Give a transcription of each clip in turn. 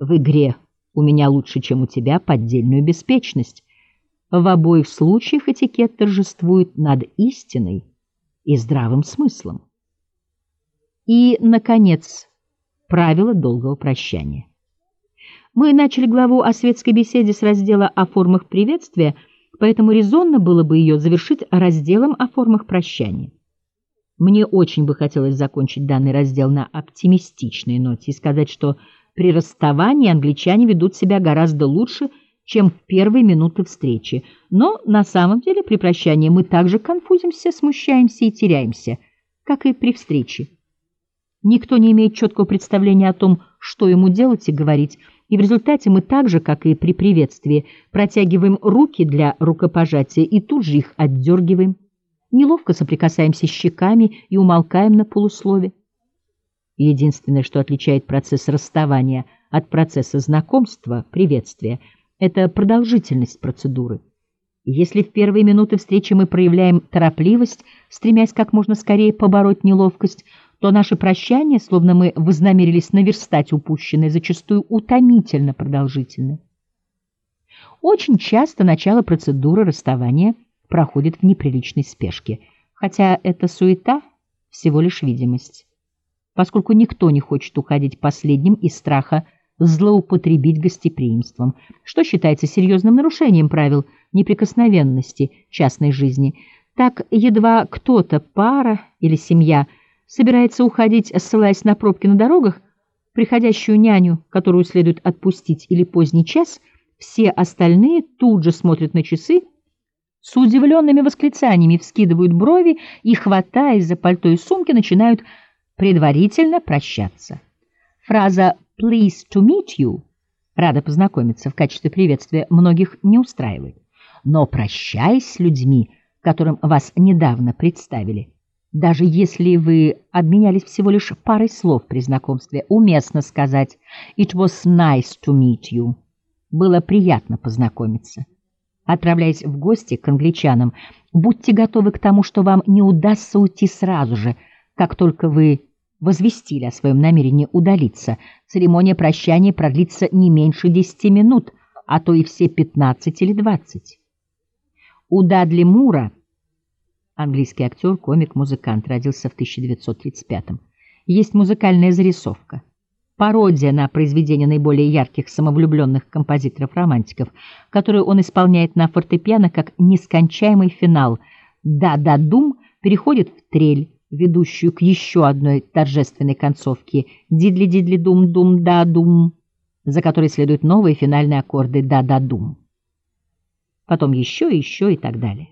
в игре у меня лучше, чем у тебя, поддельную беспечность. В обоих случаях этикет торжествует над истиной и здравым смыслом. И, наконец, правило долгого прощания. Мы начали главу о светской беседе с раздела о формах приветствия, поэтому резонно было бы ее завершить разделом о формах прощания. Мне очень бы хотелось закончить данный раздел на оптимистичной ноте и сказать, что при расставании англичане ведут себя гораздо лучше, чем в первые минуты встречи. Но на самом деле при прощании мы также конфузимся, смущаемся и теряемся, как и при встрече. Никто не имеет четкого представления о том, что ему делать и говорить, и в результате мы так же, как и при приветствии, протягиваем руки для рукопожатия и тут же их отдергиваем, неловко соприкасаемся щеками и умолкаем на полуслове. Единственное, что отличает процесс расставания от процесса знакомства, приветствия, это продолжительность процедуры. Если в первые минуты встречи мы проявляем торопливость, стремясь как можно скорее побороть неловкость, то наше прощание, словно мы вознамерились наверстать упущенное, зачастую утомительно продолжительно. Очень часто начало процедуры расставания проходит в неприличной спешке, хотя эта суета всего лишь видимость, поскольку никто не хочет уходить последним из страха злоупотребить гостеприимством, что считается серьезным нарушением правил неприкосновенности частной жизни. Так, едва кто-то, пара или семья, собирается уходить, ссылаясь на пробки на дорогах, приходящую няню, которую следует отпустить, или поздний час, все остальные тут же смотрят на часы, с удивленными восклицаниями вскидывают брови и, хватаясь за пальто и сумки, начинают предварительно прощаться. Фраза «pleased to meet you» — «рада познакомиться» в качестве приветствия многих не устраивает. Но прощаясь с людьми, которым вас недавно представили, даже если вы обменялись всего лишь парой слов при знакомстве, уместно сказать «it was nice to meet you» — «было приятно познакомиться». Отправляясь в гости к англичанам, будьте готовы к тому, что вам не удастся уйти сразу же, как только вы возвестили о своем намерении удалиться. Церемония прощания продлится не меньше 10 минут, а то и все 15 или 20. У Дадли Мура, английский актер, комик, музыкант, родился в 1935-м, есть музыкальная зарисовка. Пародия на произведение наиболее ярких самовлюбленных композиторов-романтиков, которую он исполняет на фортепиано как нескончаемый финал. «Да-да-дум» переходит в трель, ведущую к еще одной торжественной концовке «Дидли-дидли-дум-дум-да-дум», за которой следуют новые финальные аккорды «да-да-дум». Потом еще и так далее.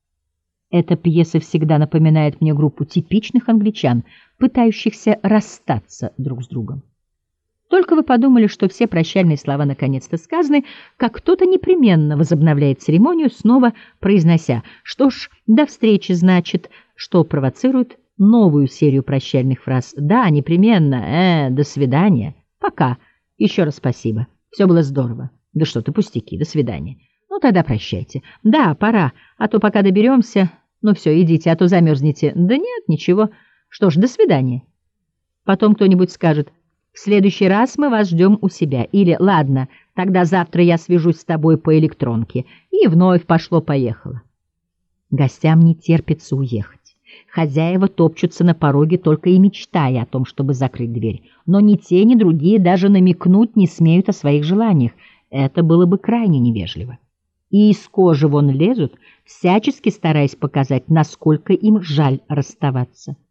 Эта пьеса всегда напоминает мне группу типичных англичан, пытающихся расстаться друг с другом. Только вы подумали, что все прощальные слова наконец-то сказаны, как кто-то непременно возобновляет церемонию, снова произнося «что ж, до встречи, значит», что провоцирует новую серию прощальных фраз «да, непременно», «до свидания», «пока», «еще раз спасибо», «все было здорово», «да что ты, пустяки», «до свидания». «Ну тогда прощайте». «Да, пора, а то пока доберемся». «Ну все, идите, а то замерзнете». «Да нет, ничего». «Что ж, до свидания». Потом кто-нибудь скажет «в следующий раз мы вас ждем у себя». Или «ладно, тогда завтра я свяжусь с тобой по электронке». И вновь пошло-поехало. Гостям не терпится уехать. Хозяева топчутся на пороге, только и мечтая о том, чтобы закрыть дверь. Но ни те, ни другие даже намекнуть не смеют о своих желаниях. Это было бы крайне невежливо. И из кожи вон лезут, всячески стараясь показать, насколько им жаль расставаться.